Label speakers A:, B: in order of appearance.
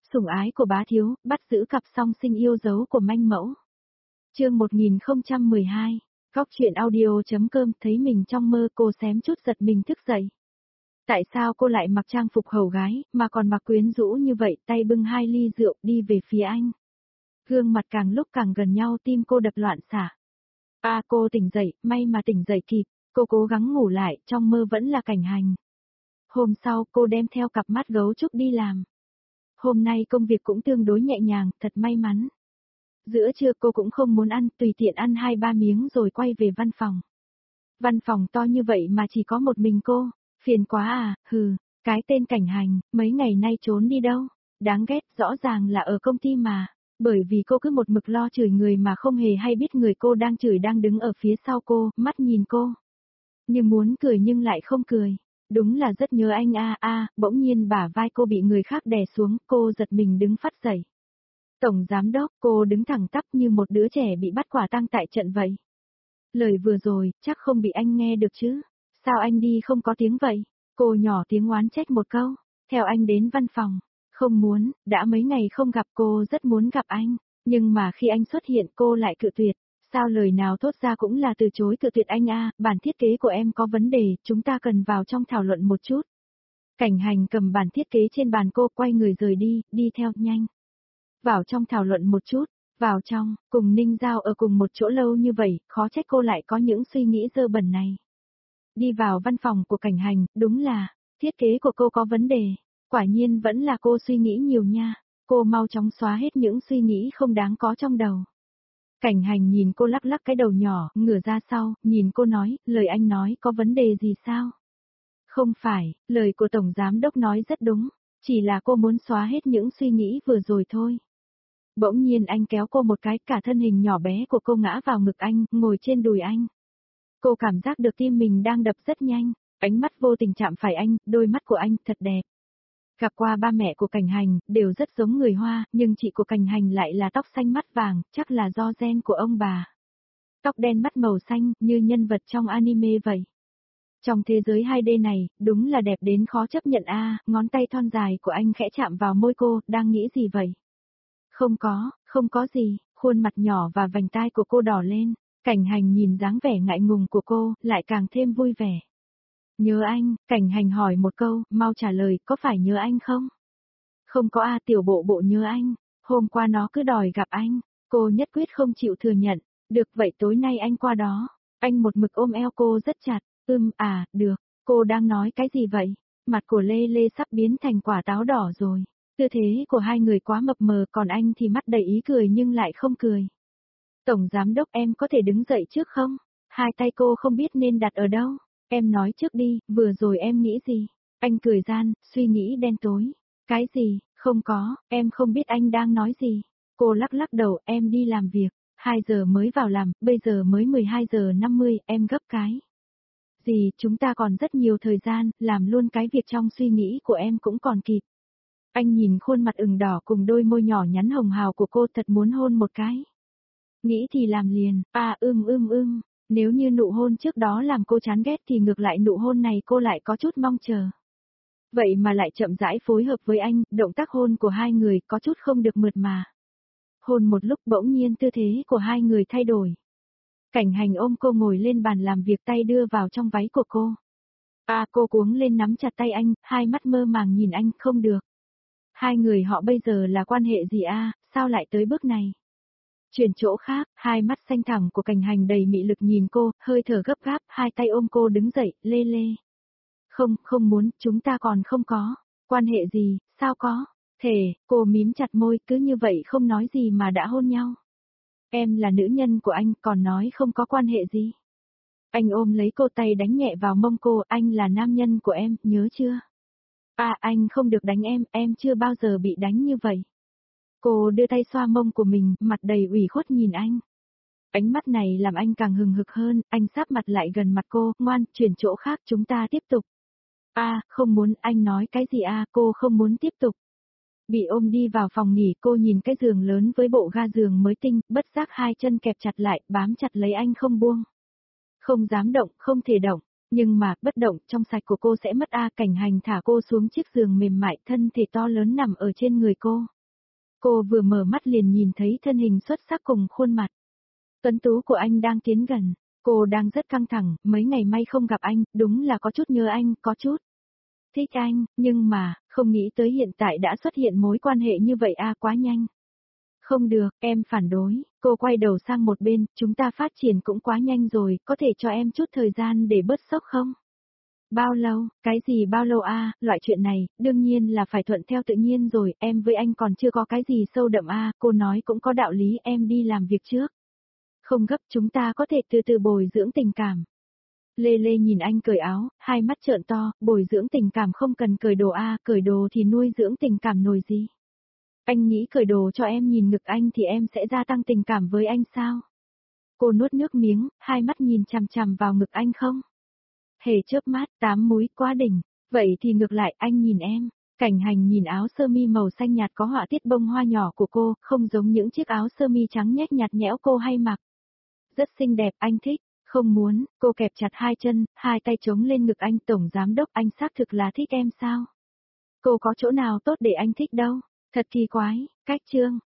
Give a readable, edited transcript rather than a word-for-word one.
A: Sủng ái của bá thiếu, bắt giữ cặp song sinh yêu dấu của manh mẫu. Chương 1012. Góc truyện audio.com. Thấy mình trong mơ, cô xém chút giật mình thức dậy. Tại sao cô lại mặc trang phục hầu gái, mà còn mặc quyến rũ như vậy, tay bưng 2 ly rượu đi về phía anh. Gương mặt càng lúc càng gần nhau, tim cô đập loạn xạ. Cô tỉnh dậy, may mà tỉnh dậy kịp, cô cố gắng ngủ lại, trong mơ vẫn là Cảnh Hành. Hôm sau, cô đem theo cặp mắt gấu trúc đi làm. Hôm nay công việc cũng tương đối nhẹ nhàng, thật may mắn. Giữa trưa cô cũng không muốn ăn, tùy tiện ăn 2-3 miếng rồi quay về văn phòng. Văn phòng to như vậy mà chỉ có một mình cô, phiền quá à, cái tên Cảnh Hành, mấy ngày nay trốn đi đâu, đáng ghét, rõ ràng là ở công ty mà, bởi vì cô cứ một mực lo chửi người mà không hề hay biết người cô đang chửi đang đứng ở phía sau cô, mắt nhìn cô. Như muốn cười nhưng lại không cười. Đúng là rất nhớ anh bỗng nhiên bả vai cô bị người khác đè xuống, cô giật mình đứng phắt dậy. Tổng giám đốc, cô đứng thẳng tắp như một đứa trẻ bị bắt quả tang tại trận vậy. Lời vừa rồi, chắc không bị anh nghe được chứ, sao anh đi không có tiếng vậy? Cô nhỏ tiếng oán trách một câu, theo anh đến văn phòng. Không muốn, đã mấy ngày không gặp cô rất muốn gặp anh, nhưng mà khi anh xuất hiện cô lại cự tuyệt. Sao lời nào thốt ra cũng là từ chối cự tuyệt anh bản thiết kế của em có vấn đề, chúng ta cần vào trong thảo luận một chút. Cảnh Hành cầm bản thiết kế trên bàn cô quay người rời đi theo nhanh. Vào trong thảo luận một chút, vào trong, cùng Ninh Giao ở cùng một chỗ lâu như vậy, khó trách cô lại có những suy nghĩ dơ bẩn này. Đi vào văn phòng của Cảnh Hành, đúng là, thiết kế của cô có vấn đề, quả nhiên vẫn là cô suy nghĩ nhiều nha, cô mau chóng xóa hết những suy nghĩ không đáng có trong đầu. Cảnh Hành nhìn cô lắc lắc cái đầu nhỏ, ngửa ra sau, nhìn cô nói, lời anh nói có vấn đề gì sao? Không phải, lời của Tổng Giám Đốc nói rất đúng, chỉ là cô muốn xóa hết những suy nghĩ vừa rồi thôi. Bỗng nhiên anh kéo cô một cái, cả thân hình nhỏ bé của cô ngã vào ngực anh, ngồi trên đùi anh. Cô cảm giác được tim mình đang đập rất nhanh, ánh mắt vô tình chạm phải anh, đôi mắt của anh thật đẹp. Gặp qua ba mẹ của Cảnh Hành, đều rất giống người Hoa, nhưng chị của Cảnh Hành lại là tóc xanh mắt vàng, chắc là do gen của ông bà. Tóc đen mắt màu xanh, như nhân vật trong anime vậy. Trong thế giới 2D này, đúng là đẹp đến khó chấp nhận ngón tay thon dài của anh khẽ chạm vào môi cô, đang nghĩ gì vậy? Không có gì, khuôn mặt nhỏ và vành tai của cô đỏ lên, Cảnh Hành nhìn dáng vẻ ngại ngùng của cô, lại càng thêm vui vẻ. Nhớ anh, Cảnh Hành hỏi một câu, mau trả lời, có phải nhớ anh không? Không có tiểu bộ bộ nhớ anh, hôm qua nó cứ đòi gặp anh, cô nhất quyết không chịu thừa nhận, được vậy tối nay anh qua đó, anh một mực ôm eo cô rất chặt, được, cô đang nói cái gì vậy? Mặt của Lê Lê sắp biến thành quả táo đỏ rồi, tư thế của hai người quá mập mờ còn anh thì mắt đầy ý cười nhưng lại không cười. Tổng Giám Đốc em có thể đứng dậy trước không? Hai tay cô không biết nên đặt ở đâu. Em nói trước đi, vừa rồi em nghĩ gì? Anh cười gian, suy nghĩ đen tối. Cái gì, không có, em không biết anh đang nói gì. Cô lắc lắc đầu, em đi làm việc, 2 giờ mới vào làm, bây giờ mới 12 giờ 50, em gấp cái. Gì, chúng ta còn rất nhiều thời gian, làm luôn cái việc trong suy nghĩ của em cũng còn kịp. Anh nhìn khuôn mặt ửng đỏ cùng đôi môi nhỏ nhắn hồng hào của cô thật muốn hôn một cái. Nghĩ thì làm liền, nếu như nụ hôn trước đó làm cô chán ghét thì ngược lại nụ hôn này cô lại có chút mong chờ. Vậy mà lại chậm rãi phối hợp với anh, động tác hôn của hai người có chút không được mượt mà. Hôn một lúc bỗng nhiên tư thế của hai người thay đổi. Cảnh Hành ôm cô ngồi lên bàn làm việc tay đưa vào trong váy của cô. Cô cuống lên nắm chặt tay anh, hai mắt mơ màng nhìn anh, không được. Hai người họ bây giờ là quan hệ gì sao lại tới bước này? Chuyển chỗ khác, hai mắt xanh thẳm của Cảnh Hành đầy mị lực nhìn cô, hơi thở gấp gáp, hai tay ôm cô đứng dậy, Lê Lê. Không muốn, chúng ta còn không có. Quan hệ gì, sao có? Thề, cô mím chặt môi, cứ như vậy không nói gì mà đã hôn nhau. Em là nữ nhân của anh, còn nói không có quan hệ gì. Anh ôm lấy cô tay đánh nhẹ vào mông cô, anh là nam nhân của em, nhớ chưa? Anh không được đánh em chưa bao giờ bị đánh như vậy. Cô đưa tay xoa mông của mình, mặt đầy ủy khuất nhìn anh. Ánh mắt này làm anh càng hừng hực hơn, anh sáp mặt lại gần mặt cô, ngoan, chuyển chỗ khác chúng ta tiếp tục. Không muốn, anh nói cái gì cô không muốn tiếp tục. Bị ôm đi vào phòng nghỉ, cô nhìn cái giường lớn với bộ ga giường mới tinh, bất giác hai chân kẹp chặt lại, bám chặt lấy anh không buông. Không dám động, không thể động, nhưng mà, bất động, trong sạch của cô sẽ mất Cảnh Hành thả cô xuống chiếc giường mềm mại, thân thể to lớn nằm ở trên người cô. Cô vừa mở mắt liền nhìn thấy thân hình xuất sắc cùng khuôn mặt tuấn tú của anh đang tiến gần. Cô đang rất căng thẳng, mấy ngày may không gặp anh, đúng là có chút nhớ anh, có chút thích anh, nhưng mà, không nghĩ tới hiện tại đã xuất hiện mối quan hệ như vậy quá nhanh. Không được, em phản đối, cô quay đầu sang một bên, chúng ta phát triển cũng quá nhanh rồi, có thể cho em chút thời gian để bớt sốc không? Bao lâu, cái gì bao lâu loại chuyện này, đương nhiên là phải thuận theo tự nhiên rồi, em với anh còn chưa có cái gì sâu đậm cô nói cũng có đạo lý, em đi làm việc trước. Không gấp, chúng ta có thể từ từ bồi dưỡng tình cảm. Lê Lê nhìn anh cởi áo, hai mắt trợn to, bồi dưỡng tình cảm không cần cởi đồ cởi đồ thì nuôi dưỡng tình cảm nồi gì. Anh nghĩ cởi đồ cho em nhìn ngực anh thì em sẽ gia tăng tình cảm với anh sao? Cô nuốt nước miếng, hai mắt nhìn chằm chằm vào ngực anh không? Hề chớp mắt, 8 múi quá đỉnh. Vậy thì ngược lại, anh nhìn em. Cảnh Hành nhìn áo sơ mi màu xanh nhạt có họa tiết bông hoa nhỏ của cô, không giống những chiếc áo sơ mi trắng nhét nhạt nhẽo cô hay mặc. Rất xinh đẹp, anh thích. Không muốn, cô kẹp chặt hai chân, hai tay chống lên ngực anh. Tổng giám đốc, anh xác thực là thích em sao? Cô có chỗ nào tốt để anh thích đâu? Thật kỳ quái, cách chương.